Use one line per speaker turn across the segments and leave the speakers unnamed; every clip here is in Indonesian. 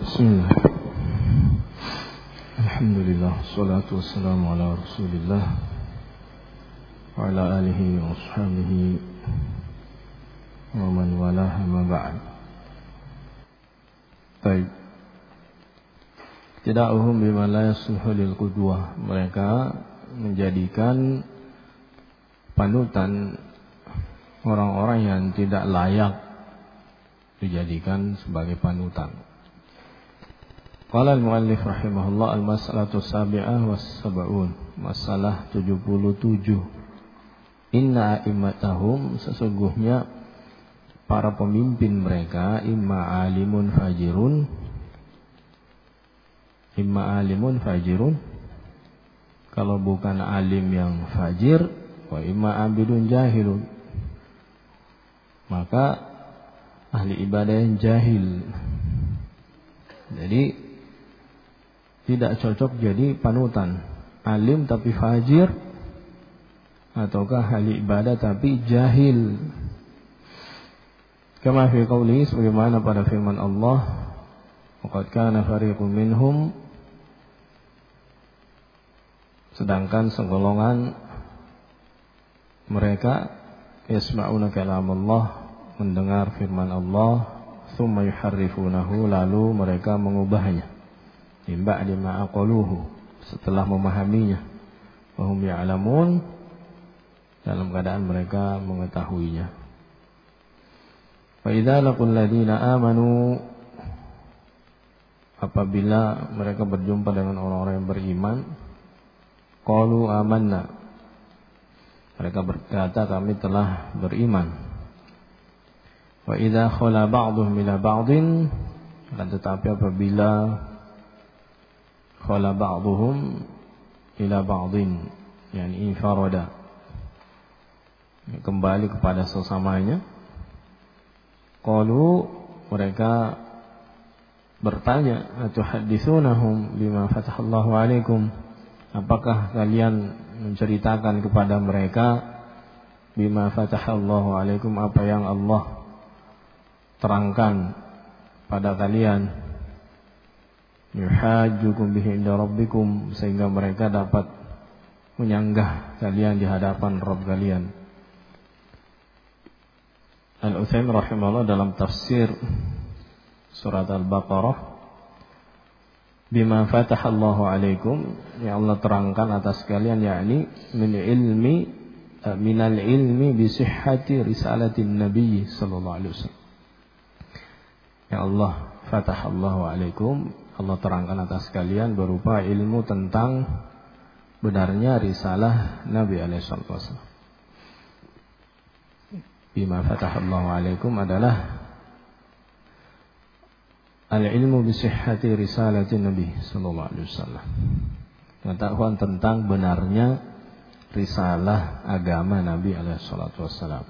Bismillah. Alhamdulillah, salatu wassalamu ala Rasulillah wa ala alihi wa ashabihi wa man walah, ma ba'd. Baik. Tida'uhum bima la yasluhu lil qudwah. Mereka menjadikan panutan orang-orang yang tidak layak dijadikan sebagai panutan. Qala al-muallif rahimahullah al-mas'alatu sabi'ah was-sab'un, masalah 77. Inna a'immatahum, sesungguhnya para pemimpin mereka, imma alimun fajirun, kalau bukan alim yang fajir, wa imma abidun jahilun, maka ahli ibadah yang jahil. Jadi tidak cocok jadi panutan. Alim tapi fajir, ataukah ahli ibadah tapi jahil. Kama fi qawli, sebagaimana pada firman Allah, waqad kana fariqun minhum, sedangkan segolongan mereka yasma'una kalam Allah, mendengar firman Allah, thumma yuharrifunahu, lalu mereka mengubahnya, min ba'di ma aqaluhu, setelah memahaminya, wa hum ya'lamun, dalam keadaan mereka mengetahuinya. Fa idza laqul ladina amanu, apabila mereka berjumpa dengan orang-orang yang beriman, qalu amanna, mereka berkata kami telah beriman. Wa idza khala ba'dhum ila ba'din, akan tetapi apabila khala ba'dhum ila ba'din, yani infarada, kembali kepada sesamanya, qalu, mereka bertanya, atuhadditsunahum bima fatahallahu alaikum, apakah kalian menceritakan kepada mereka bima fatahallahu alaikum, apa yang Allah terangkan pada kalian, yuhajjukum bihi inda rabbikum, sehingga mereka dapat menyanggah kalian di hadapan Rabb kalian. Al-Utsaimin rahimahullah dalam tafsir surat Al-Baqarah, bima fatahallahu alaikum, yang Allah terangkan atas kalian, yakni minal ilmi bi sihhati risalatin nabi sallallahu alaihi wasallam. Ya Allah fatahallahu alaikum, Allah terangkan atas kalian berupa ilmu tentang benarnya risalah Nabi alaihi wasallam. Bima fatahallahu alaikum adalah al-ilmu bi sihhati risalati Nabi sallallahu alaihi wasallam, pengetahuan tentang benarnya risalah agama Nabi alaihi wasallam.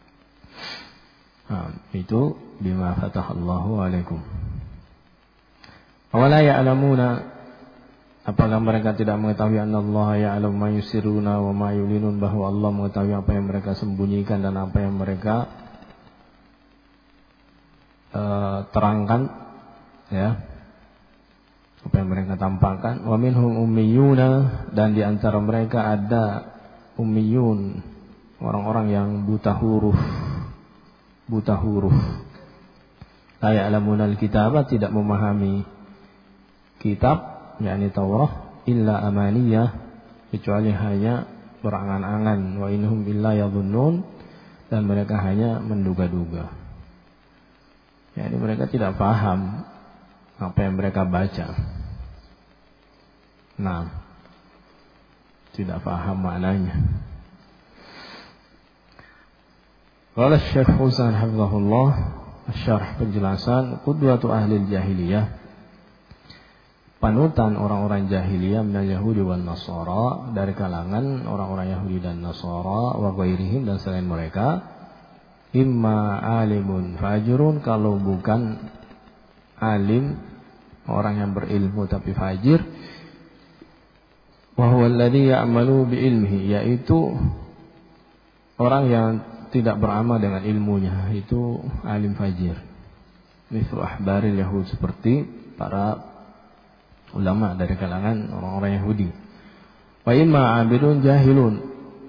Itu bima fatahallahu alaikum. Awala ya'lamuna, apakah mereka tidak mengetahui annallaha ya'lamu ma yusirruna wa ma yulinun, bahwa Allah mengetahui apa yang mereka sembunyikan dan apa yang mereka terangkan, ya, apa yang mereka tampakkan. Wa minhum ummiyuna, dan di antara mereka ada ummiyun, orang-orang yang buta huruf. La ya'lamuna al-kitaba, tidak memahami kitab, yakni Taurat, illa amaniyah, kecuali hanya berangan-angan, wa inhum illa yadhunnun, dan mereka hanya menduga-duga. Yani mereka tidak paham apa yang mereka baca. Nah, tidak paham maknanya. Qala Syekh Husain hafizahullah, syarh penjelasan, qudwatu ahli jahiliyah, panutan orang-orang jahiliyah, minal Yahudi wan Nasara, dari kalangan orang-orang Yahudi dan Nasara, wa ghairihim, dan selain mereka, imma alimun fajirun, kalau bukan alim, orang yang berilmu tapi fajir, wa huwa alladhi ya'malu bi ilmihi, yaitu orang yang tidak beramal dengan ilmunya, itu alim fajir. mithlu ahbaril Yahud, seperti para ulama dari kalangan orang-orang Yahudi. Wa imma abidun jahilun,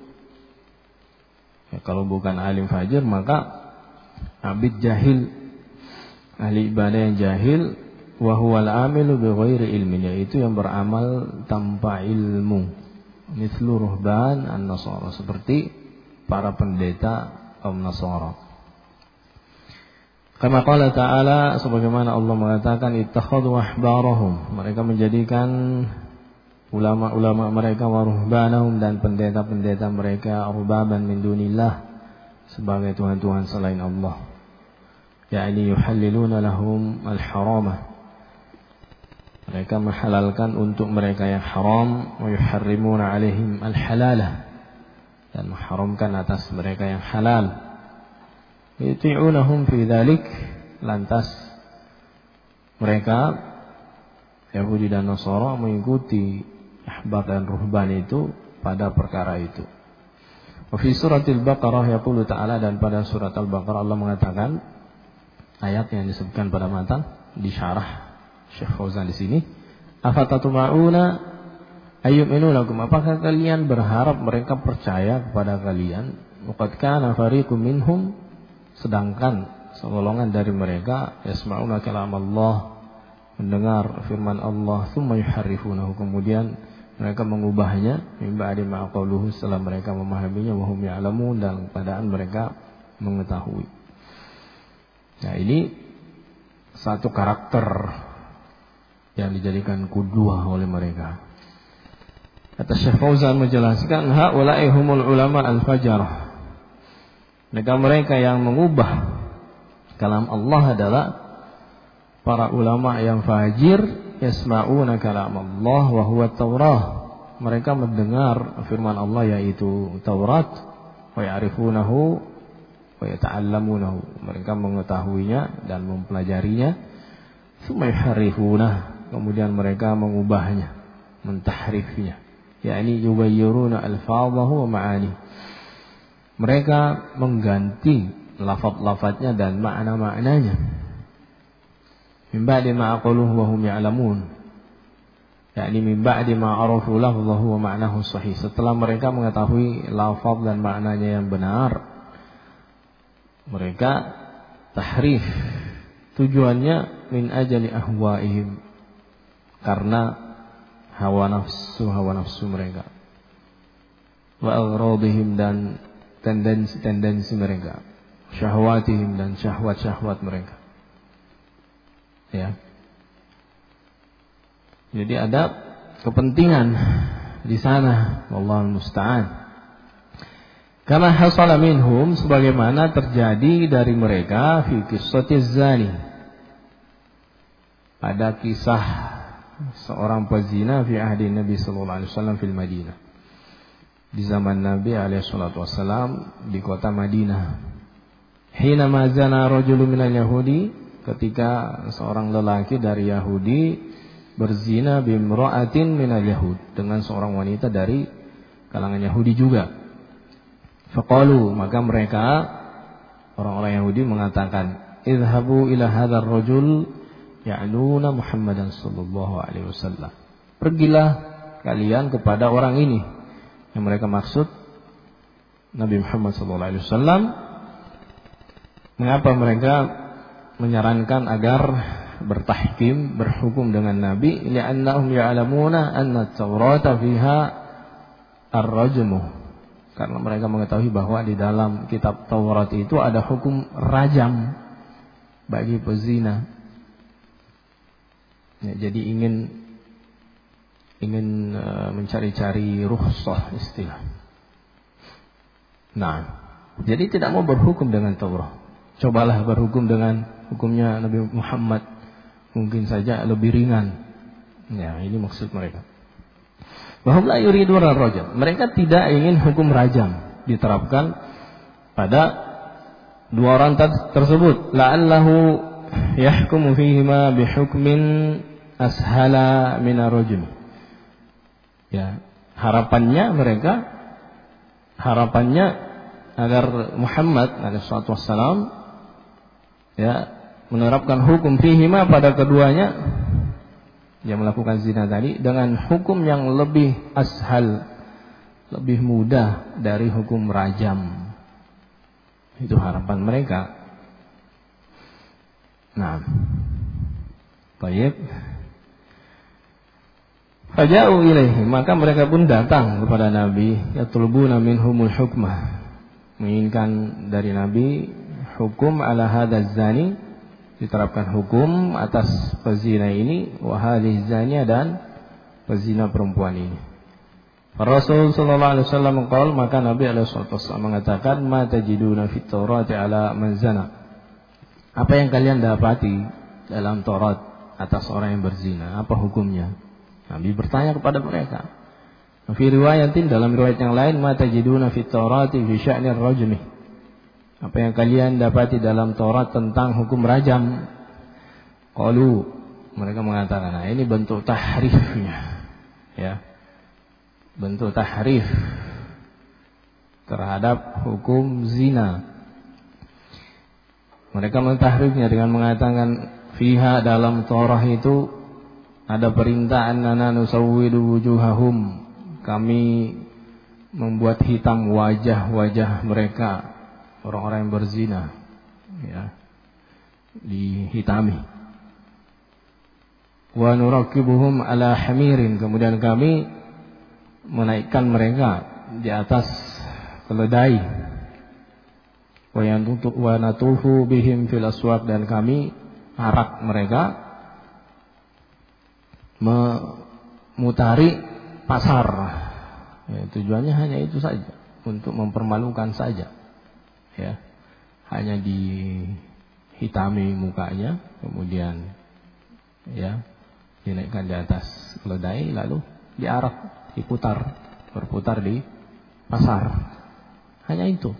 ya, kalau bukan alim fajir maka abid jahil, ahli ibadah yang jahil. Wa huwal amilu bighairi ilmin, yaitu yang beramal tanpa ilmu. Mithlu ruhban an-nasara, seperti para pendeta kaum Nasara. Kama qala ta'ala, sebagaimana Allah mengatakan, ittakhadhu ahbarahum, mereka menjadikan ulama-ulama mereka, wa ruhbanahum, dan pendeta-pendeta mereka, arbaban min dunillah, sebagai tuhan-tuhan selain Allah. Ya'ni yuhalliluna lahum al-haramah, mereka menghalalkan untuk mereka yang haram, wa yuharrimuna alaihim al-halalah, dan mengharamkan atas mereka yang halal. Yuti'unahum fi dzalik, lantas mereka Yahudi dan Nasara mengikuti ahbar dan ruhban itu pada perkara itu. Wa fi suratil Baqarah yaqulu ta'ala, dan pada surat Al-Baqarah Allah mengatakan, ayat yang disebutkan pada matan di syarah Syekh Fauzan di sini, afatatma'una ayyuminu lakum, apakah kalian berharap mereka percaya kepada kalian? Waqad kana fariqum minhum, sedangkan segolongan dari mereka yasma'una kalam Allah, mendengar firman Allah, tsumma yuharrifunahu, kemudian mereka mengubahnya, min ba'di ma qaluhu, setelah mereka memahaminya, wa hum ya'lamun, dalam keadaan mereka mengetahui. Nah, ini satu karakter yang dijadikan qudwah oleh mereka. Kata Syekh Fauzan menjelaskan, haula'i humul ulama al-fajarah, mereka yang mengubah kalam Allah adalah para ulama yang fajir. Yasma'una kalam Allah wa huwa Taurah, mereka mendengar firman Allah, yaitu Taurat, wa ya'rifunahu wa yata'allamunahu, mereka mengetahuinya dan mempelajarinya. Tsumma yuharrifunah, kemudian mereka mengubahnya, mentahrifnya, yakni yubayyiruna alfadhahu wa ma'ani, mereka mengganti lafaz-lafaznya dan makna-maknanya. Min ba'di ma aqaluhu wa hum ya'lamun, yakni min ba'di ma arafu lafzahu wa ma'nahu sahih, setelah mereka mengetahui lafaz dan maknanya yang benar, mereka tahrif. Tujuannya min ajali ahwaihim, karena hawa nafsu mereka, wa agradihim, dan tendensi mereka, syahwatihim, dan syahwat mereka. Ya. Jadi ada kepentingan di sana, wallahu musta'an. Kama hasala minhum, sebagaimana terjadi dari mereka, fi qissatiz zani, pada kisah seorang pezina fi ahdi Nabi sallallahu alaihi wasallam fil Madinah, di zaman Nabi alaihi salatu wasallam di kota Madinah. Hina ma zana rajulun minal yahudi, ketika seorang lelaki dari Yahudi berzina bimra'atin minal yahud, dengan seorang wanita dari kalangan Yahudi juga. Faqalu, maka mereka orang-orang Yahudi mengatakan, idhabu ila hadzal rajul ya'nuna Muhammadan sallallahu alaihi wasallam, pergilah kalian kepada orang ini, yang mereka maksud Nabi Muhammad sallallahu alaihi wasallam. Mengapa mereka menyarankan agar bertahkim, berhukum dengan Nabi? Li'annahum ya'lamuna anna at-Taurata fiha ar-rajmu, karena mereka mengetahui bahwa di dalam kitab Taurat itu ada hukum rajam bagi pezina. Ya, jadi ingin mencari-cari rukhsah istilah. Nah, jadi tidak mau berhukum dengan Taurat. Cobalah berhukum dengan hukumnya Nabi Muhammad, mungkin saja lebih ringan. Ya, ini maksud mereka. Wahum la yuriduna rajam, mereka tidak ingin hukum rajam diterapkan pada dua orang tersebut. La'allahu yahkumu fihima bihukmin ashala min ar-rajm. Ya, harapannya agar Muhammad alaihi wassalam ya menerapkan hukum fihima pada keduanya yang melakukan zina tadi dengan hukum yang lebih ashal, lebih mudah dari hukum rajam. Itu harapan mereka. Nah, baik. Faja'u ilaihi, maka mereka pun datang kepada Nabi, yatlubuna minhumul hukmah, menginginkan dari Nabi hukum ala hadzal zani, diterapkan hukum atas pezina ini, wa hadhihi zaniya, dan pezina perempuan ini. Rasul sallallahu alaihi wasallam qaul, maka Nabi alaihi wasallam mengatakan, ma tajiduna fit Taurati ala man zana. Apa yang kalian dapati dalam Taurat atas orang yang berzina, apa hukumnya? Nabi bertanya kepada mereka. Fi riwayatin, dalam riwayat yang lain, ma tajiduna fit Taurati fi sya'nir rajmi. Apa yang kalian dapati dalam Taurat tentang hukum rajam? Qalu, mereka mengatakan, nah ini bentuk tahrifnya. Ya. Bentuk tahrif terhadap hukum zina. Mereka mentahrifnya dengan mengatakan, fiha, dalam Taurat itu ada perintah annana nusawwidu wujuhahum, kami membuat hitam wajah-wajah mereka, orang-orang yang berzina, ya, dihitami. Wa nurakibuhum ala hamirin, kemudian kami menaikkan mereka di atas keledai. Wa natufu bihim fil aswaq, dan kami arak mereka memutari pasar. Ya, tujuannya hanya itu saja, untuk mempermalukan saja. Ya, hanya dihitami mukanya, kemudian ya dinaikkan di atas keledai, lalu diarak, berputar di pasar. Hanya itu.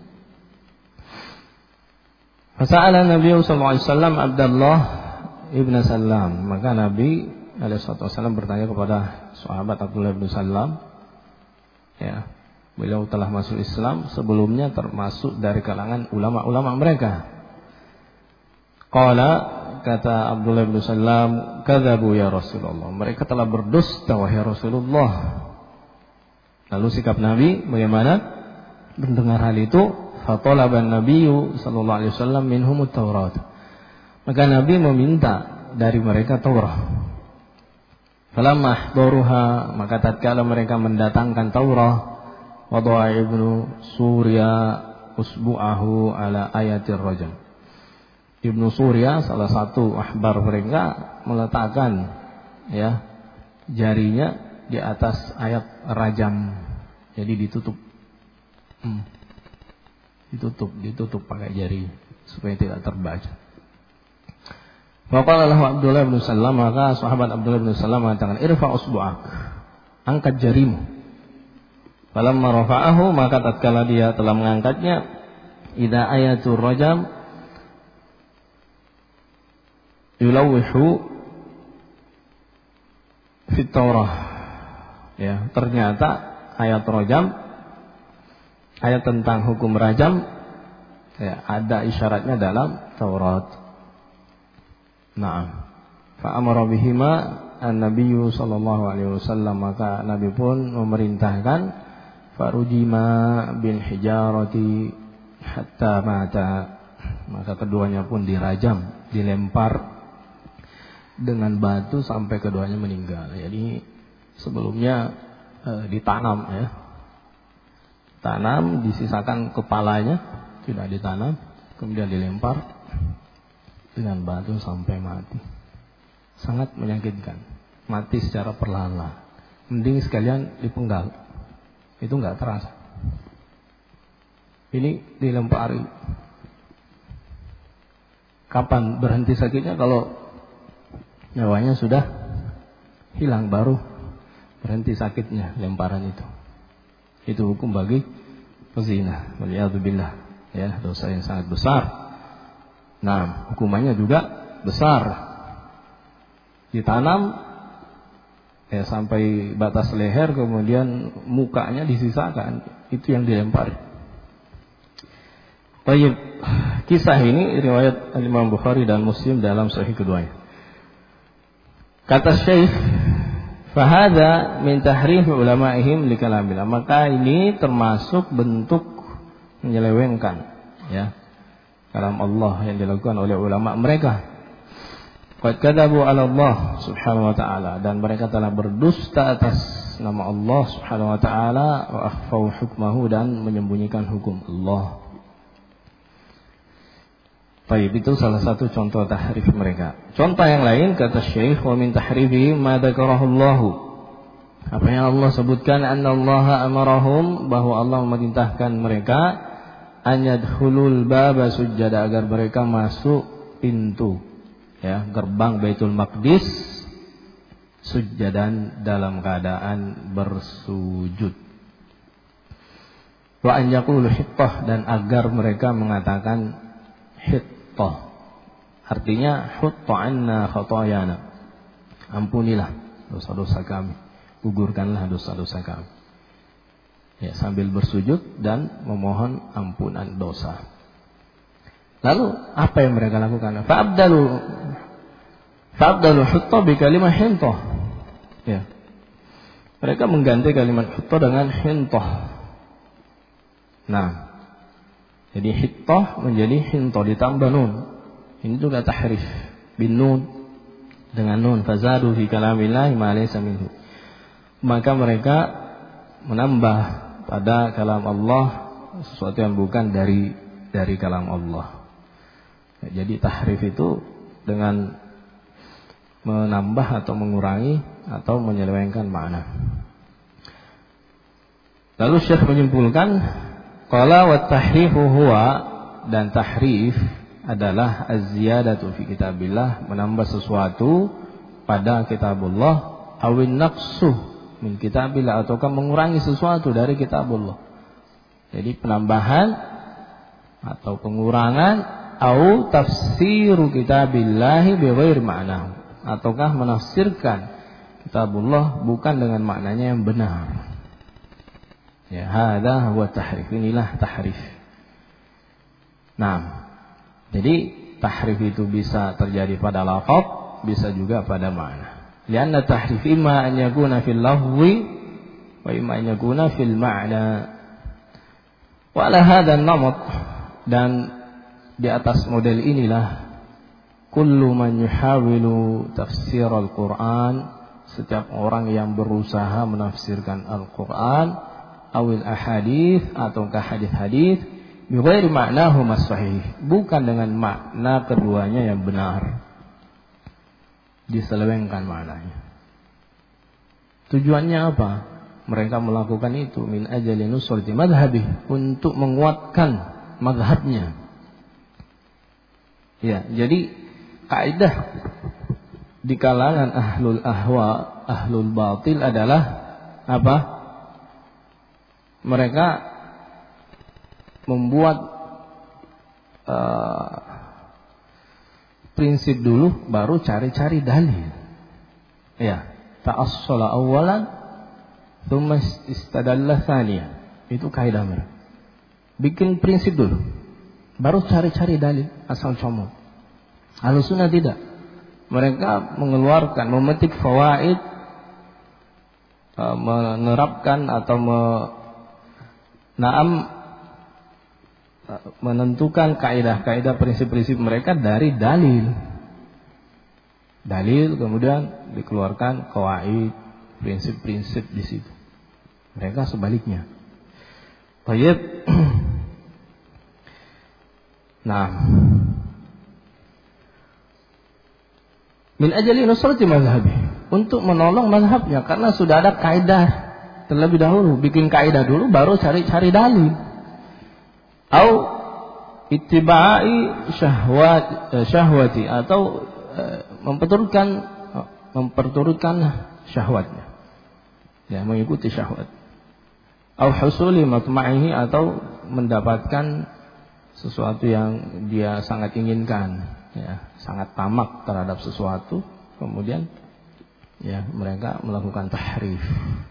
Fasa'ala Nabi sallallahu alaihi wasallam Abdullah ibn Salam, maka Nabi alaihi wasallam bertanya kepada sahabat Abdullah ibn Salam. Ya, beliau telah masuk Islam, sebelumnya termasuk dari kalangan ulama-ulama mereka. Qala, kata Abdullah bin Salam, kadzabu ya Rasulullah, mereka telah berdusta wahai Rasulullah. Lalu sikap Nabi bagaimana mendengar hal itu? Fatalaban Nabiyyu sallallahu alaihi wasallam minhumut Taurat, maka Nabi meminta dari mereka Taurat. Falamma ahdaruha, maka tatkala mereka mendatangkan Taurat, wada'a ibnu Surya usbu'ahu ala ayatir rajam. Ibnu Surya, salah satu ahbar mereka, meletakkan ya jarinya di atas ayat rajam. Jadi ditutup. Ditutup pakai jari supaya tidak terbaca. Faqala lahu Abdullah bin Salam, maka sahabat Abdullah bin Salam mengatakan, irfa usbu'ak, angkat jarimu. Falamma rafa'ahu, maka tatkala dia telah mengangkatnya, idza ayatul rajam yulawihu fit Taurah. Ya, ternyata ayat rajam, ayat tentang hukum rajam, ya, ada isyaratnya dalam Taurat. Naam. Fa amara bihima an-nabiyyu sallallahu alaihi wasallam, maka Nabi pun memerintahkan farujima bil hijarati hatta mata, maka keduanya pun dirajam, dilempar dengan batu sampai keduanya meninggal. Jadi sebelumnya ditanam, ya, tanam, disisakan kepalanya, tidak ditanam, kemudian dilempar dengan batu sampai mati. Sangat menyakitkan, mati secara perlahan-lahan. Mending sekalian dipenggal, itu nggak terasa. Ini dilempari. Kapan berhenti sakitnya? Kalau nyawanya sudah hilang, baru berhenti sakitnya lemparan itu. Itu hukum bagi pezina. Waliyadzubillah, ya, dosa yang sangat besar. Nah, hukumannya juga besar. Ditanam ya sampai batas leher, kemudian mukanya disisakan, itu yang dilempar. Baik, Kisah ini riwayat Imam Bukhari dan Muslim dalam sahih keduanya. Kata Syekh, fahada min tahrif ulama'ihim li kalamillah. Maka ini termasuk bentuk menyelewengkan ya kalam Allah yang dilakukan oleh ulama mereka. Qad kadzabu 'ala Allah subhanahu wa ta'ala, dan mereka telah berdusta atas nama Allah subhanahu wa ta'ala, wa akhfau hukmahu, dan menyembunyikan hukum Allah. Baik, itu salah satu contoh tahrif mereka. Contoh yang lain kata Syekh, wa min tahrifi ma dzakarahu Allah. Apa yang Allah sebutkan, annallaha amarahum, bahwa Allah memerintahkan mereka an yadkhulul baba sujjada, agar mereka masuk pintu ya gerbang Baitul Maqdis sujjadan, dalam keadaan bersujud. Wa an yaqulu hittah, dan agar mereka mengatakan hittah, artinya hutta anna khatayana, ampunilah dosa-dosa kami, gugurkanlah dosa-dosa kami ya, sambil bersujud dan memohon ampunan dosa. Lalu apa yang mereka lakukan? Fa'abdalu hutta bi kalimah hintah ya, mereka mengganti kalimat hutta dengan hintah. Nah, jadi hittah menjadi hintah ditambah nun. Ini juga tahrif bin nun, dengan nun, fazadu fi kalamillahi ma laysa minhu. Maka mereka menambah pada kalam Allah sesuatu yang bukan dari kalam Allah. Jadi tahrif itu dengan menambah atau mengurangi atau menyelewengkan makna. Lalu Syekh menyimpulkan, qala wa tahrifu huwa, dan tahrif adalah az-ziyadatu fi kitabillah, menambah sesuatu pada kitabullah, awin naqsu min kitabillah, ataukah mengurangi sesuatu dari kitabullah. Jadi penambahan atau pengurangan, au tafsiru kitabillahi bighairi ma'nahu, ataukah menafsirkan kitabullah bukan dengan maknanya yang benar. Ya, hadza huwa tahrif, inilah tahrif. Nah, jadi tahrif itu bisa terjadi pada lafaz, bisa juga pada makna. Lianna tahrif imma an yakuna fil lafzi wa imma an yakuna fil ma'na. Wa ala hadha an-namat, dan di atas model inilah kullu man yuhawilu tafsir al-Qur'an, setiap orang yang berusaha menafsirkan Al-Qur'an, awil ahadits, ataukah hadis-hadis, bighairi ma'nahu as-sahih, bukan dengan makna keduanya yang benar, diselewengkan maknanya. Tujuannya apa? Mereka melakukan itu min ajali nusrati madhhabih, untuk menguatkan mazhabnya. Ya, jadi kaidah di kalangan ahlul ahwa, ahlul batil adalah apa? Mereka membuat prinsip dulu, baru cari-cari dalil. Ya, ta'assala awwalan tsumma istadalla tsaniyan. Itu kaidah mereka. Bikin prinsip dulu, baru cari-cari dalil asal comot. Ahlussunnah tidak. Mereka mengeluarkan, memetik fawaid, menerapkan atau menentukan kaidah-kaidah prinsip-prinsip mereka dari dalil. Dalil kemudian dikeluarkan qawaid, prinsip-prinsip di situ. Mereka sebaliknya. Baik. Nah, min ajali nusrati mazhabi, untuk menolong mazhabnya, karena sudah ada kaidah terlebih dahulu, bikin kaidah dulu baru cari-cari dalil. Au ittiba'i syahwati, atau memperturutkan syahwatnya. Ya, mengikuti syahwat. Au husuli matma'ihi, atau mendapatkan sesuatu yang dia sangat inginkan, ya, sangat tamak terhadap sesuatu, kemudian ya mereka melakukan tahrif.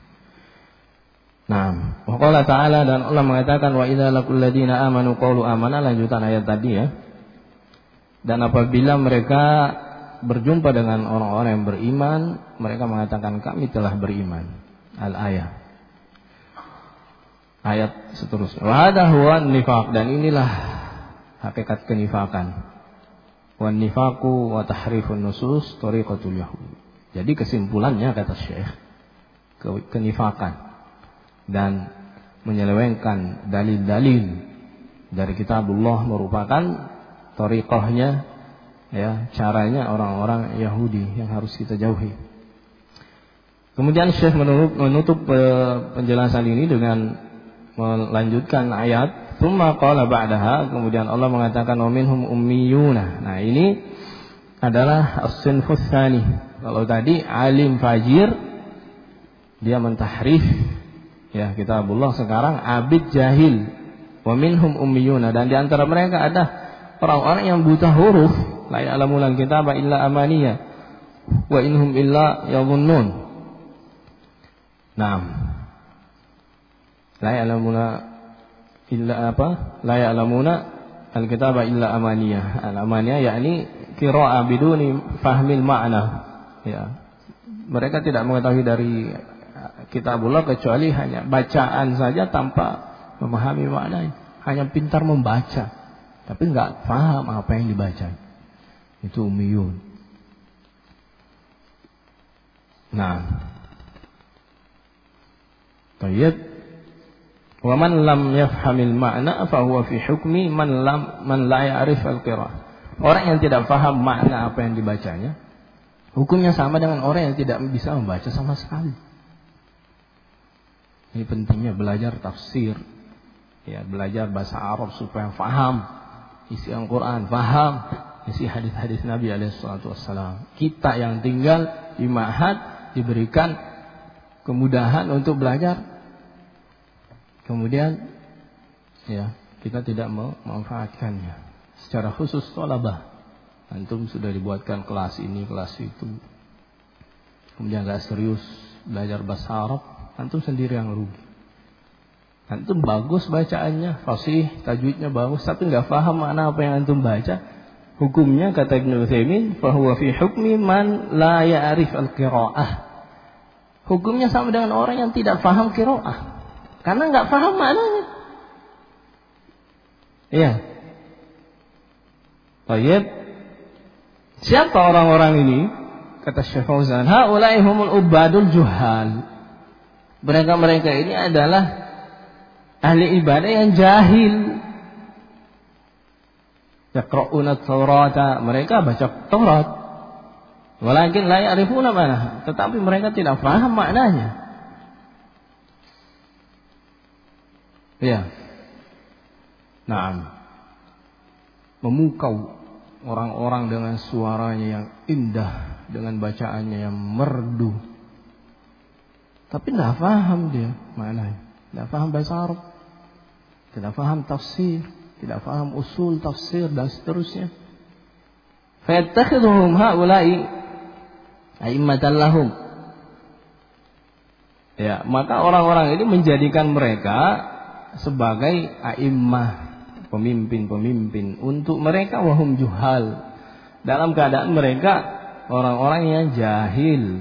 Nah, wa qala ta'ala, dan Allah mengatakan wa idza laqul ladina amanu qalu amanna, lanjutan ayat tadi ya. Dan apabila mereka berjumpa dengan orang-orang yang beriman, mereka mengatakan kami telah beriman. Al-ayah. Ayat seterusnya. Wa hadha huwa nifaq, dan inilah hakikat kenifakan. Wa nifaqu wa tahrifun nusus tariqatul yahud. Jadi kesimpulannya kata Syekh, kenifakan dan menyelewengkan dalil-dalil dari kitabullah merupakan tariqahnya, ya, caranya orang-orang Yahudi yang harus kita jauhi. Kemudian Syekh menutup penjelasan ini dengan melanjutkan ayat, tsumma qala ba'daha, kemudian Allah mengatakan wa minhum ummiyuna. Nah, ini adalah as-sinfus tsani. Kalau tadi alim fajir, dia mentahrif, ya, kitabullah. Sekarang abid jahil, wa minhum ummiyuna, dan di antara mereka ada orang-orang yang buta huruf, la ya'lamuna al-kitaba illa amaniya wa inhum illa yadhunnun. Naam. La ya'lamuna illa apa? La ya'lamuna al-kitaba illa amaniyah. Al-amaniyah yakni qira'ah biduni fahmil ma'na. Ya. Mereka tidak mengetahui dari kitabullah kecuali hanya bacaan saja tanpa memahami maknanya. Hanya pintar membaca, tapi enggak paham apa yang dibaca. Itu ummiyun. Nah. Baik. Wa man lam yafhamil ma'na fa huwa fi hukmi man la ya'rif al-qira'ah. Orang yang tidak paham makna apa yang dibacanya, hukumnya sama dengan orang yang tidak bisa membaca sama sekali. Ini pentingnya belajar tafsir, ya, belajar bahasa Arab supaya paham isi Al-Qur'an, paham isi hadis-hadis Nabi alaihi salatu wassalam. Kita yang tinggal di ma'had diberikan kemudahan untuk belajar, kemudian, ya, kita tidak memanfaatkannya. Secara khusus thalabah, antum sudah dibuatkan kelas ini, kelas itu, kemudian gak serius belajar bahasa Arab, antum sendiri yang rugi. Antum bagus bacaannya, fasih, tajwidnya bagus, tapi gak paham makna apa yang antum baca. Hukumnya kata Ibnu Utsaimin, fa huwa fi hukmi man la ya'rif al-qira'ah. Hukumnya sama dengan orang yang tidak paham qiraah, karena nggak paham maknanya. Iya. Baik. Siapa orang-orang ini? Kata Syekh Fauzan, haula'i humul ubadul juhal. Mereka ini adalah ahli ibadah yang jahil. Yaqra'una Taurata, mereka baca Taurat. Walakin la ya'rifuna ma'naha, tetapi mereka tidak paham maknanya. Ya. Naam. Memukau orang-orang dengan suaranya yang indah, dengan bacaannya yang merdu. Tapi tidak paham dia maknanya. Tidak paham bahasa Arab. Tidak paham tafsir, tidak paham usul tafsir dan seterusnya. Fayattakhidhuhum haula'i a'immatan lahum. Ya, maka orang-orang ini menjadikan mereka sebagai a'immah, pemimpin-pemimpin untuk mereka, wahum juhal, dalam keadaan mereka orang-orang yang jahil.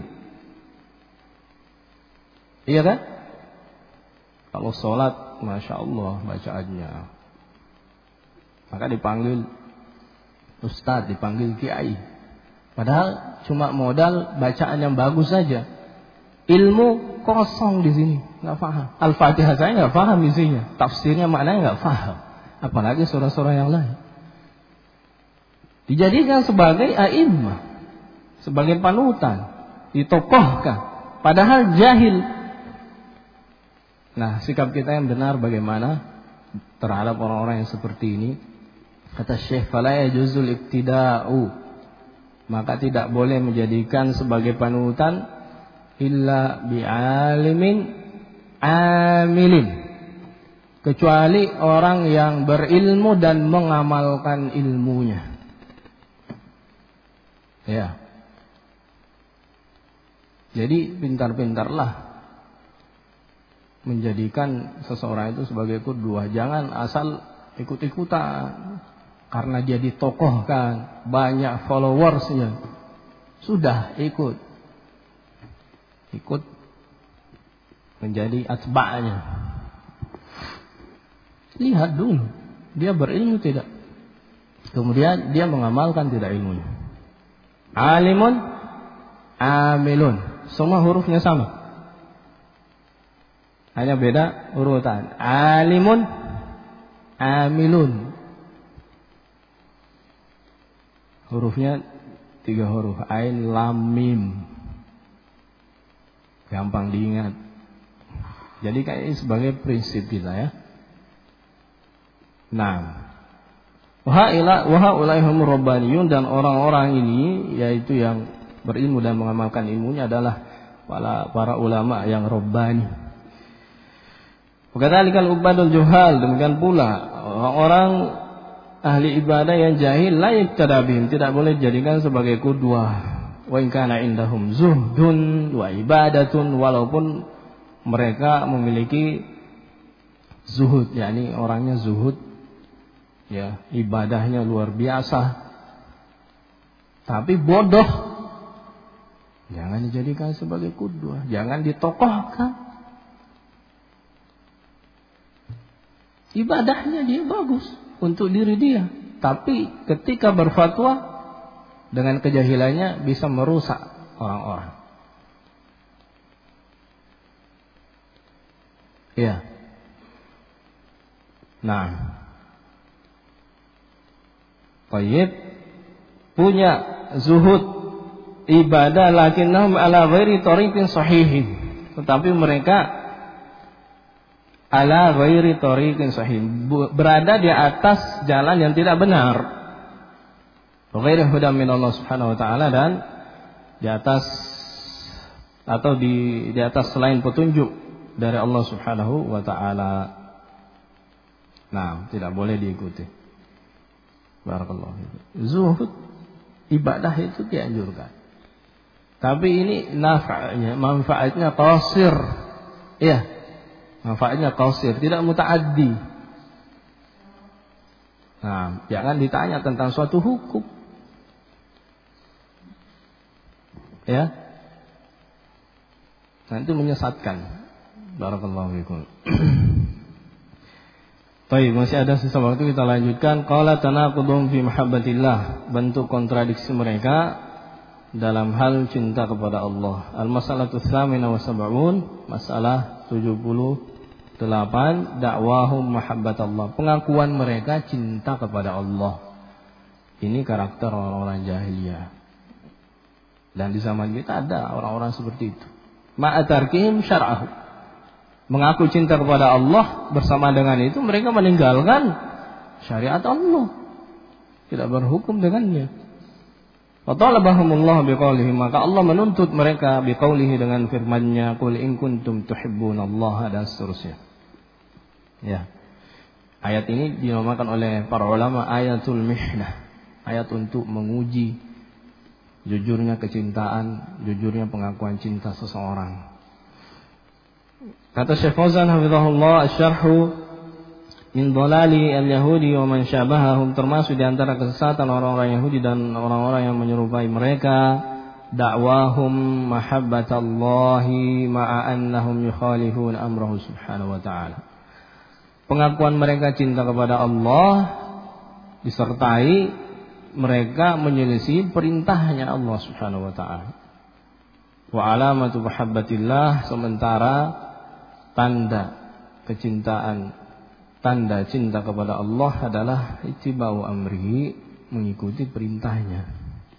Iya kan? Kalau sholat, Masya Allah bacaannya, maka dipanggil ustadz, dipanggil kiai. Padahal cuma modal bacaan yang bagus saja. Ilmu kosong di sini, nggak paham. Al-Fatihah saya nggak paham isinya, tafsirnya maknanya nggak paham. Apalagi surah-surah yang lain. Dijadikan sebagai a'immah, sebagai panutan, ditokohkan, padahal jahil. Nah, sikap kita yang benar bagaimana terhadap orang-orang yang seperti ini? Kata Syekh, fala yajuzul ibtida'u, maka tidak boleh menjadikan sebagai panutan illa bi'alimin amilin, kecuali orang yang berilmu dan mengamalkan ilmunya. Ya. Jadi pintar-pintarlah menjadikan seseorang itu sebagai qudwah. Jangan asal ikut-ikutan. karena dia ditokohkan, banyak followersnya, sudah ikut menjadi atba'nya. Lihat dulu, dia berilmu tidak, kemudian dia mengamalkan tidak ilmunya. Alimun, amilun, semua hurufnya sama, hanya beda urutan. Alimun, amilun, hurufnya 3 huruf, ain, lam, mim, gampang diingat. Jadi kayak sebagai prinsip kita ya. Nah, waha'ulaihum rabbaniyun, dan orang-orang ini yaitu yang berilmu dan mengamalkan ilmunya adalah para ulama yang rabbani. Wakadzalikal ubadul juhal, demikian pula orang-orang ahli ibadah yang jahil, la yuqtada bihim, tidak boleh dijadikan sebagai qudwah. Wa in kana indahum zuhdun wa ibadatun, walaupun mereka memiliki zuhud, yakni orangnya zuhud, ya, ibadahnya luar biasa, tapi bodoh, jangan dijadikan sebagai qudwah, jangan ditokohkan. Ibadahnya dia bagus untuk diri dia, tapi ketika berfatwa dengan kejahilannya bisa merusak orang-orang. Ya. Nah, Tayyib punya zuhud ibadah, lakinnahum ala ghairi tariqin sahihin, tetapi mereka ala ghairi tariqin sahih, berada di atas jalan yang tidak benar. Ghairi hudan min Allah Subhanahu wa taala, dan di atas atau di atas selain petunjuk dari Allah Subhanahu wa taala. Nah, tidak boleh diikuti. Barakallahu fiik. Zuhud ibadah itu dianjurkan. Tapi ini manfaatnya qasir. Iya. Manfaatnya qasir, tidak mutaaddi. Nah, jangan ditanya tentang suatu hukum. Ya. Nanti menyesatkan. Barakallahu fiikum. Baik, masih ada sisa waktu, kita lanjutkan. Qala tanaqudum fi mahabbatillah, bentuk kontradiksi mereka dalam hal cinta kepada Allah. Al-mas'alatu tsamina wa sab'un, masalah 78, dakwahum mahabbatallah, pengakuan mereka cinta kepada Allah. Ini karakter orang-orang jahiliyah. Dan di zaman kita ada orang-orang seperti itu. Ma'atarkihim syar'ahu, mengaku cinta kepada Allah, bersama dengan itu mereka meninggalkan syariat Allah, tidak berhukum dengannya. Wa talabahumullah biqaulihi, maka Allah menuntut mereka biqaulihi, dengan firman-Nya, qul in kuntum tuhibbunallaha, dan seterusnya. Ya. Ayat ini dinamakan oleh para ulama ayatul mihnah, ayat untuk menguji jujurnya kecintaan, jujurnya pengakuan cinta seseorang. Kata Syekh Fauzan hafizahullah, asy-syarhu min dhalali al-yahudi wa man syabahahum, termasuk di antara kesesatan orang-orang Yahudi dan orang-orang yang menyerupai mereka, dakwahum mahabbatallahi ma'a annahum yukhalifun amrahu subhanahu wa ta'ala. Pengakuan mereka cinta kepada Allah disertai mereka menyelisih perintahnya Allah subhanahu wa ta'ala. Wa alamatu mahabbatillah, sementara tanda kecintaan, tanda cinta kepada Allah adalah ittiba'u amrihi, mengikuti perintahnya.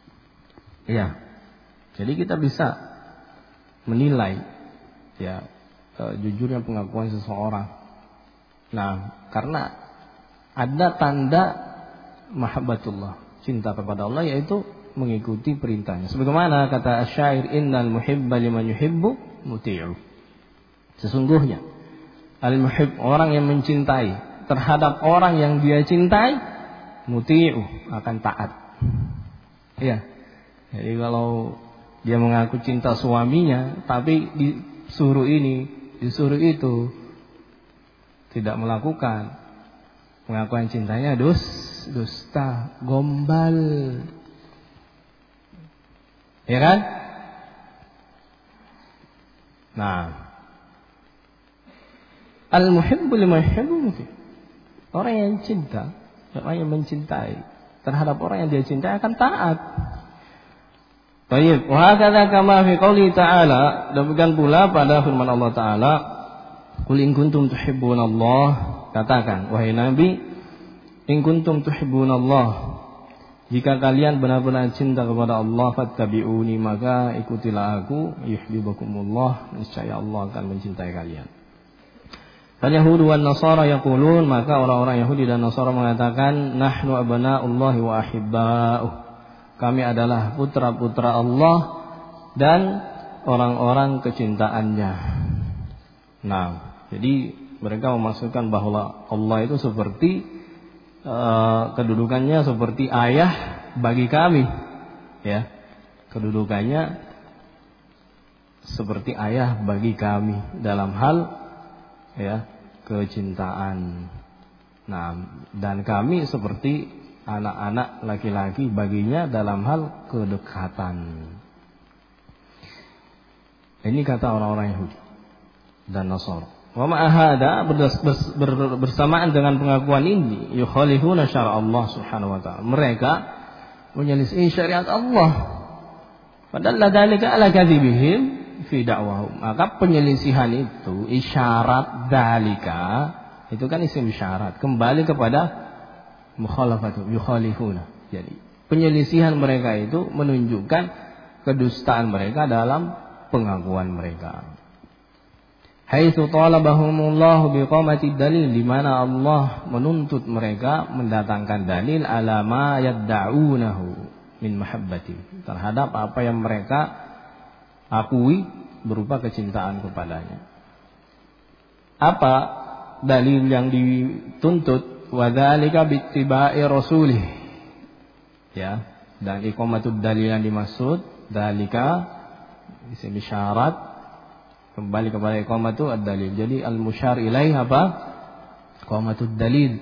Ya. Jadi kita bisa menilai ya jujurnya pengakuan seseorang. Nah, karena ada tanda mahabbatullah, cinta kepada Allah, yaitu mengikuti perintahnya. Sebagaimana kata asy-syair, innal muhibba liman yuhibbu muti'u. Sesungguhnya al-muhib, orang yang mencintai terhadap orang yang dia cintai, muti'u, akan taat. Iya. Jadi kalau dia mengaku cinta suaminya, tapi disuruh ini, disuruh itu, tidak melakukan pengakuan cintanya, dusta, gombal. Ya kan? Nah, al-muhibbu liman yuhibbu. Orang yang cinta, orang yang mencintai terhadap orang yang dia cintai akan taat. Baik, wa hakadha kama fi qouli ta'ala, demikian pula pada firman Allah Ta'ala, qul in kuntum tuhibbunallah, katakan wahai Nabi, in kuntum tuhibbunallah, jika kalian benar-benar cinta kepada Allah, fattabi'uni, maka ikutilah aku, yuhibbukumullah, niscaya Allah akan mencintai kalian. Al-Yahud wan Nasara yaqulun, maka orang-orang Yahudi dan Nasara mengatakan, nahnu abna'ullahi wa ahibba'uh, kami adalah putra-putra Allah dan orang-orang kecintaannya. Nah, jadi mereka memaksudkan bahwa Allah itu seperti kedudukannya seperti ayah bagi kami, ya, kedudukannya seperti ayah bagi kami dalam hal, ya, kecintaan. Nah, dan kami seperti anak-anak laki-laki baginya dalam hal kedekatan. Ini kata orang-orang Yahudi dan Nasara. Wa ma'ahada, bersamaan dengan pengakuan ini, yukhalifuna syara' Allah subhanahu wa ta'ala, mereka menyelisih syariat Allah. Padahal dzalika ala kadzibihim fi da'wahum. Maka penyelisihan itu, isyarat dzalika itu kan isim isyarat, kembali kepada mukhalafatu, yukhalifuna. Jadi penyelisihan mereka itu menunjukkan kedustaan mereka dalam pengakuan mereka. Haitsu talabahumullahu biqamati dalil, di mana Allah menuntut mereka mendatangkan dalil ala ma yadda'unahu min mahabbati, terhadap apa yang mereka akui berupa kecintaan kepadanya. Apa dalil yang dituntut? Wa dzalika bittiba'i rasulih, ya, dan iqamatud dalil yang dimaksud dzalika isim isyarat, kembali kepada iqamatu ad-dalil. Jadi al-musyar ilaih apa? Iqamatud dalil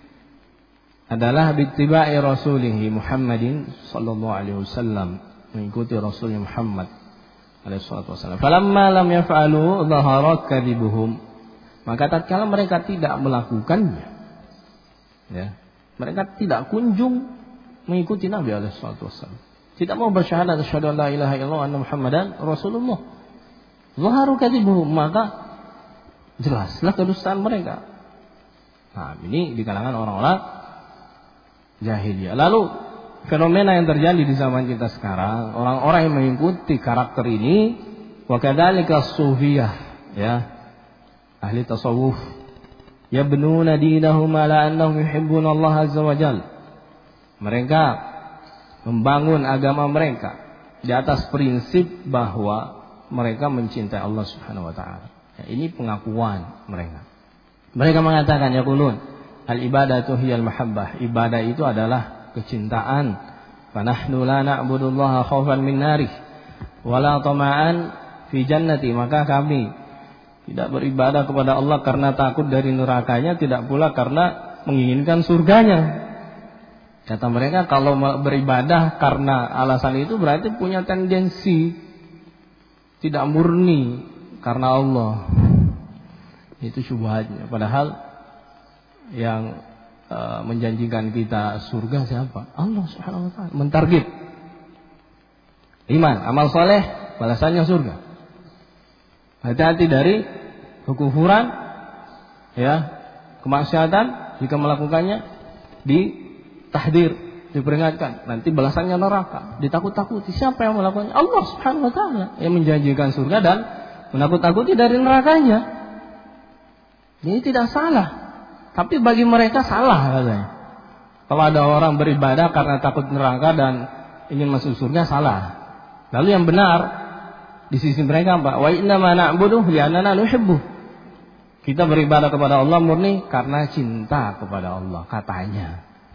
adalah bittiba'i rasulih Muhammadin sallallahu alaihi wasallam, mengikuti Rasul Muhammad alaihi wasallam. Falamma lam yaf'alu dhahara kadzibuhum, maka tatkala mereka tidak melakukannya, ya, mereka tidak kunjung mengikuti Nabi alaihi wasallam, tidak mau bersyahadat asyhadu an la ilaha illallah anna Muhammadan Rasulullah, zaharu kadzibuhum, maka jelaslah kedustaan mereka. Nah, ini di kalangan orang-orang jahiliyah. Lalu fenomena yang terjadi di zaman kita sekarang, orang-orang yang mengikuti karakter ini, wa kadzalika sufiyah, ya, ahli tasawuf, yabnuna dinahum ala annahum yuhibbuna Allah azza wa jalla. Mereka membangun agama mereka di atas prinsip bahwa mereka mencintai Allah Subhanahu wa taala. Ya, ini pengakuan mereka. Mereka mengatakan, yaqulun al-ibadatu hiyal mahabbah, ibadah itu adalah kecintaan. Fa nahnu la na'budullaha khaufan min narih wala tama'an fi jannati, maka kami tidak beribadah kepada Allah karena takut dari nerakanya, tidak pula karena menginginkan surganya. Kata mereka, kalau beribadah karena alasan itu berarti punya tendensi tidak murni karena Allah. Itu syubhatnya. Padahal yang menjanjikan kita surga siapa? Allah Subhanahu wa taala. Mentarget iman, amal soleh, balasannya surga. Hati-hati dari kekufuran, ya, kemaksiatan, jika melakukannya ditahdir, diperingatkan, nanti balasannya neraka, ditakut-takuti. Siapa yang melakukannya? Allah Subhanahu wa taala yang menjanjikan surga dan menakut-takuti dari nerakanya. Ini tidak salah, tapi bagi mereka salah katanya. Kalau ada orang beribadah karena takut neraka dan ingin masuk surga, salah. Lalu yang benar di sisi mereka apa? Wa inna ma na'budu li'annana nuhibbu. Kita beribadah kepada Allah murni karena cinta kepada Allah, katanya.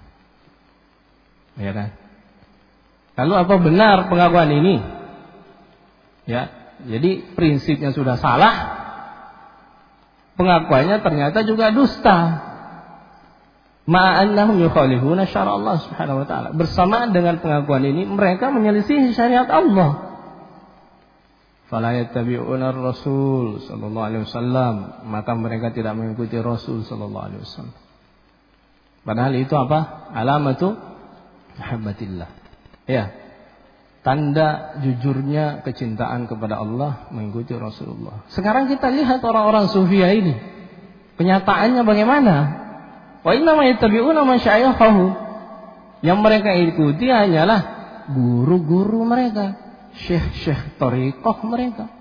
Ya kan? Lalu apa benar pengakuan ini? Ya, jadi prinsipnya sudah salah, pengakuannya ternyata juga dusta. Ma'annahum yukhalifuna syara Allah Subhanahu wa taala. Bersamaan dengan pengakuan ini mereka menyelisih syariat Allah. Fala yattabi'una ar-rasul sallallahu alaihi wasallam, maka mereka tidak mengikuti Rasul sallallahu alaihi wasallam. Padahal itu apa? Alamatu mahabbatillah. Ya. Tanda jujurnya kecintaan kepada Allah mengikuti Rasulullah. Sekarang kita lihat orang-orang sufia ini. Kenyataannya bagaimana? Wa inna ma yattabi'una ma syayakhahu. Yang mereka ikuti hanyalah guru-guru mereka, syekh-syekh thariqah mereka.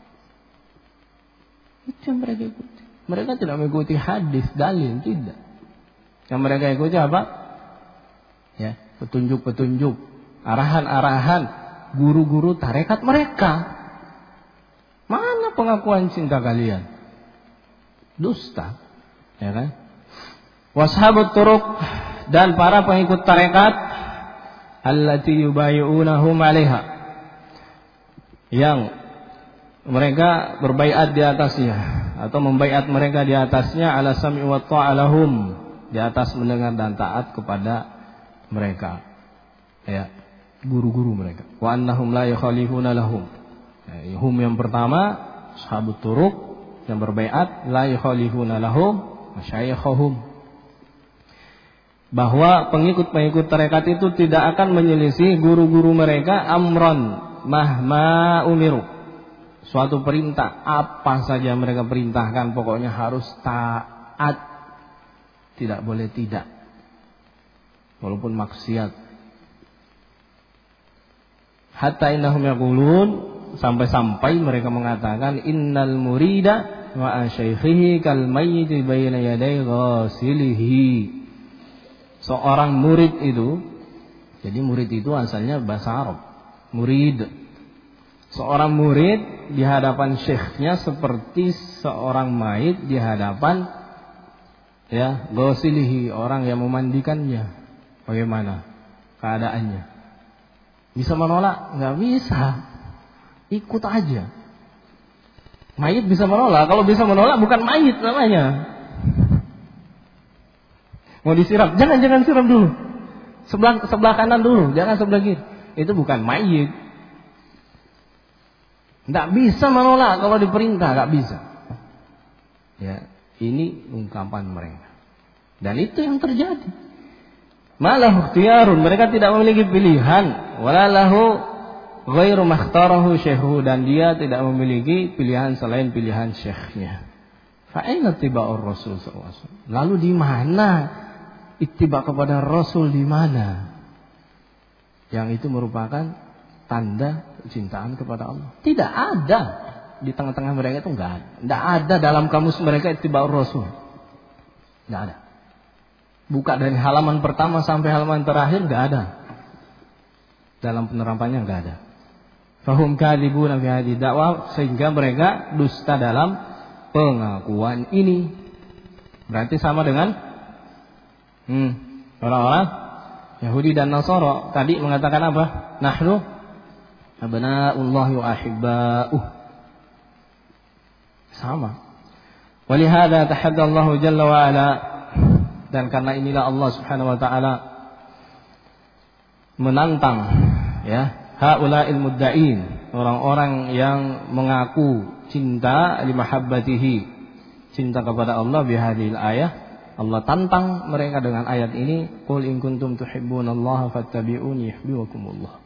Itu yang mereka ikuti. Mereka tidak mengikuti hadis, dalil, tidak. Yang mereka ikuti apa? Ya, petunjuk-petunjuk, arahan-arahan guru-guru tarekat mereka. Mana pengakuan cinta kalian? Dusta, ya kan? Washabut turuq, dan para pengikut tarekat allati yubayyi'unahum 'alaiha, yang mereka berbaiat di atasnya atau membaiat mereka di atasnya, ala sam'i wa ta'alahum, di atas mendengar dan taat kepada mereka, ya, guru-guru mereka. Wa annahum la yukhalifuna lahum, ya, hum yang pertama ashabut turuq yang berbaiat, la yukhalifuna lahum masyayikhahum, bahwa pengikut-pengikut tarekat itu tidak akan menyelisih guru-guru mereka, amron mahma umiru, suatu perintah apa saja mereka perintahkan pokoknya harus taat, tidak boleh tidak, walaupun maksiat. Hatta innahum yaqulun, sampai-sampai mereka mengatakan, innal murida wa syaikhihi kal mayyit baina yaday ghasilihi. Seorang murid itu, jadi murid itu asalnya bahasa Arab, murid. Seorang murid di hadapan syekhnya seperti seorang mayit di hadapan, ya, ghasilihi, orang yang memandikannya. Bagaimana keadaannya? Bisa menolak? Nggak bisa. Ikut aja. Mayit bisa menolak. Kalau bisa menolak bukan mayit namanya. Mau disiram, jangan siram dulu. Sebelah kanan dulu, jangan sebelah kiri. Itu bukan mayit. Nggak bisa menolak kalau diperintah, nggak bisa. Ya, ini ungkapan mereka. Dan itu yang terjadi. Malah ikhtiyarun, mereka tidak memiliki pilihan. Walalahu ghairu makhtarahu syekhu, dan dia tidak memiliki pilihan selain pilihan syekhnya. Fa'ina ittiba'ur Rasul sallallahu alaihi wasallam. Lalu di mana ittiba kepada Rasul, di mana? Yang itu merupakan tanda kecintaan kepada Allah. Tidak ada di tengah-tengah mereka, itu enggak ada. Enggak ada dalam kamus mereka ittiba'ur Rasul. Enggak ada. Buka dari halaman pertama sampai halaman terakhir enggak ada. Dalam penerapannya enggak ada. Fahum kadhibuna fi hadhihi da'wah, sehingga mereka dusta dalam pengakuan ini. Berarti sama dengan orang-orang Yahudi dan Nasara tadi mengatakan apa? Nahnu abna'ullahi wa ahibba'uh. Sama. Walihada tahadda Allah jalla wa ala, dan karena inilah Allah Subhanahu wa taala menantang, ya, haula'il mudda'in, orang-orang yang mengaku cinta li mahabbatihi, cinta kepada Allah, bihadhil ayah. Allah tantang mereka dengan ayat ini, qul in kuntum tuhibbunallaha fattabi'uni yuhibbukumullah.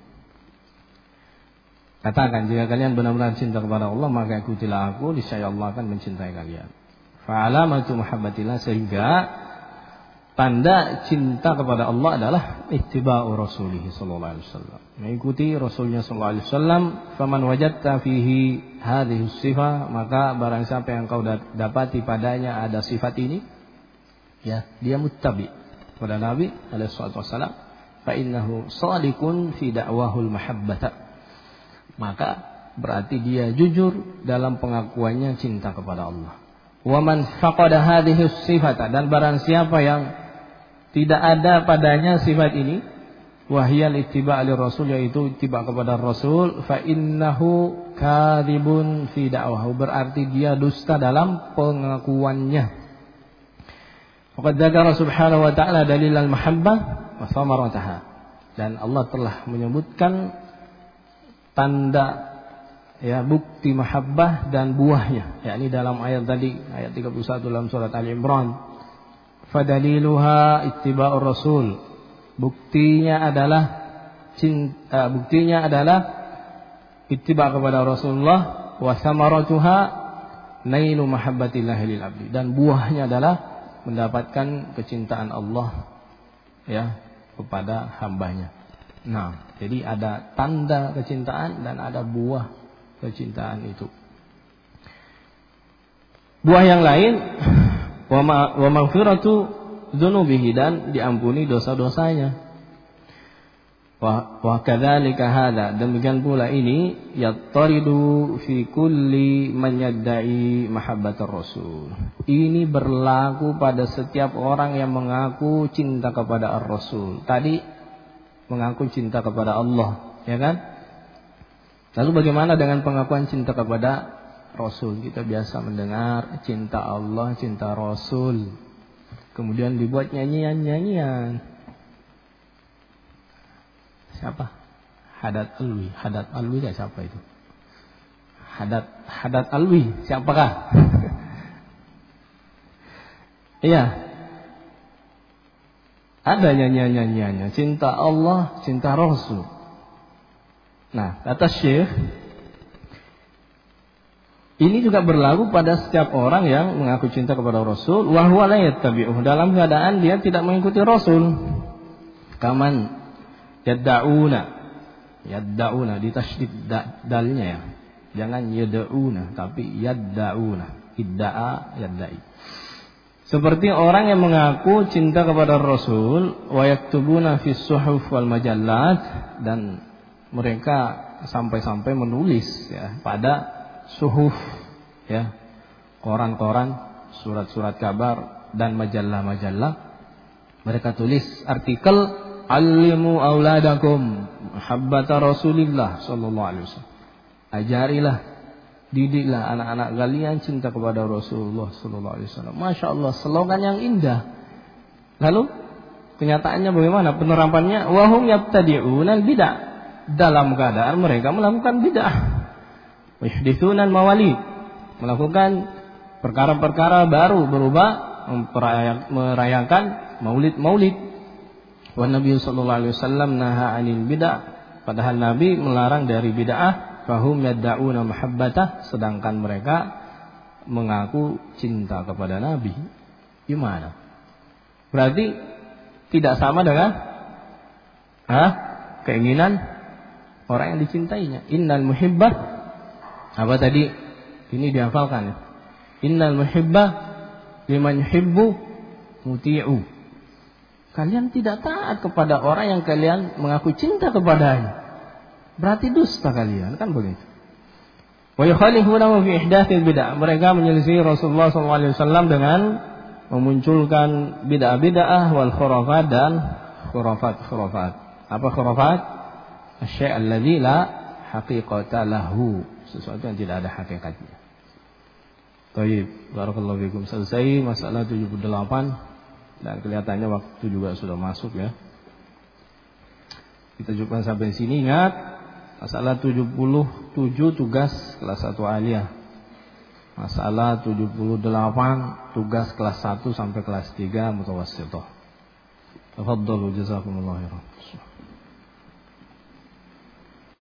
Katakan, jika kalian benar-benar cinta kepada Allah, maka ikutilah aku, niscaya Allah akan mencintai kalian. Fa alamatu mahabbatillah, sehingga tanda cinta kepada Allah adalah ittiba'u rasulih sallallahu alaihi wasallam, mengikuti Rasulnya sallallahu alaihi wasallam. Faman wajadta fihi hadhihi sifah, maka barang siapa yang kau dapati padanya ada sifat ini, ya, dia muttabi kepada Nabi alaihi wasallam, fa innahu shadiqun fi da'wahul mahabbata, maka berarti dia jujur dalam pengakuannya cinta kepada Allah. Wa man faqada hadhihi sifata, dan barang siapa yang tidak ada padanya sifat ini, wahyal ittiba' lir rasul, yaitu ittiba' kepada Rasul, fa innahu kadhibun fi da'wahu, berarti dia dusta dalam pengakuannya. Faqad dzakara subhanahu wa ta'ala dalilal mahabbah wa samarataha. Dan Allah telah menyebutkan tanda bukti mahabbah dan buahnya, yakni dalam ayat tadi, ayat 31 dalam surat Ali Imran. Fadaliluha ittiba'ur rasul. Buktinya adalah ittiba' kepada Rasulullah, wa samaratuha nailu mahabbatillah lil abdi, dan buahnya adalah mendapatkan kecintaan Allah kepada hambanya. Nah, jadi ada tanda kecintaan dan ada buah kecintaan itu. Buah yang lain wa maghfiratu dzunubihi, dan diampuni dosa-dosanya. Wa kadzalika hadza, demikian pula ini yattaridu fi kulli man yadda'i mahabbatar rasul. Ini berlaku pada setiap orang yang mengaku cinta kepada ar-rasul. Tadi mengaku cinta kepada Allah, ya kan? Lalu bagaimana dengan pengakuan cinta kepada rasul? Kita biasa mendengar cinta Allah, cinta rasul, kemudian dibuat nyanyian-nyanyian. Siapa? Haddad Alwi. Haddad Alwi siapa itu? Haddad Alwi siapakah? Iya. Ada nyanyiannya, cinta Allah, cinta Rasul. Nah, kata Syekh, ini juga berlaku pada setiap orang yang mengaku cinta kepada Rasul, wa huwa la yattabi'uh, dalam keadaan dia tidak mengikuti Rasul. Kaman Yadda'una ditasydid dalnya ya. Jangan yad'una tapi yadda'una. Idda'a yadda'i. Seperti orang yang mengaku cinta kepada Rasul wa yaktubuna fis suhuf wal majallat, dan mereka sampai-sampai menulis pada suhuf koran-koran, surat-surat kabar dan majallah-majallah. Mereka tulis artikel Allimu auladakum mahabbata Rasulillah sallallahu alaihi wasallam. Ajarilah, didiklah anak-anak kalian cinta kepada Rasulullah sallallahu alaihi wasallam. Masya Allah, slogan yang indah. Lalu kenyataannya bagaimana penerapannya? Wahum yabtadi'unal bid'ah, dalam keadaan mereka melakukan bid'ah. Wa yuhditsunal mawalid, melakukan perkara-perkara baru berupa merayakan maulid. Wa Nabi sallallahu alaihi wasallam naha 'anil bid'ah, padahal Nabi melarang dari bid'ah. Fahum yadda'una mahabbatah, sedangkan mereka mengaku cinta kepada Nabi. Gimana? Berarti tidak sama dengan keinginan orang yang dicintainya. Innal muhibbah, apa tadi? Ini dihafalkan ya. Innal muhibbah liman yuhibbu muti'u. Kalian tidak taat kepada orang yang kalian mengaku cinta kepadanya. Berarti dusta kalian, kan begitu. Wa yukhalifunahu fi ihdatsil bid'ah. Mereka menyelisih Rasulullah SAW dengan memunculkan bid'ah-bid'ah wal khurafat dan khurafat. Apa khurafat? Asy-syai' alladzi la haqiqata lahu, sesuatu yang tidak ada hakikatnya. Baik, barakallahu fikum. Selesai masalah 78. Dan kelihatannya waktu juga sudah masuk ya. Kita cukupkan sampai sini. Ingat, masalah 77 tugas kelas 1 aliyah. Masalah 78 tugas kelas 1 sampai kelas 3 mutawassithah. Tafadhalu jazakumullahu khairan.